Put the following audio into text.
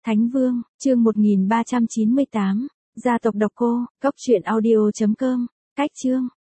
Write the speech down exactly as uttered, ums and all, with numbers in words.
Thánh Vương, chương một nghìn ba trăm chín mươi tám, gia tộc độc cô, cốc truyện audio chấm com, cách chương.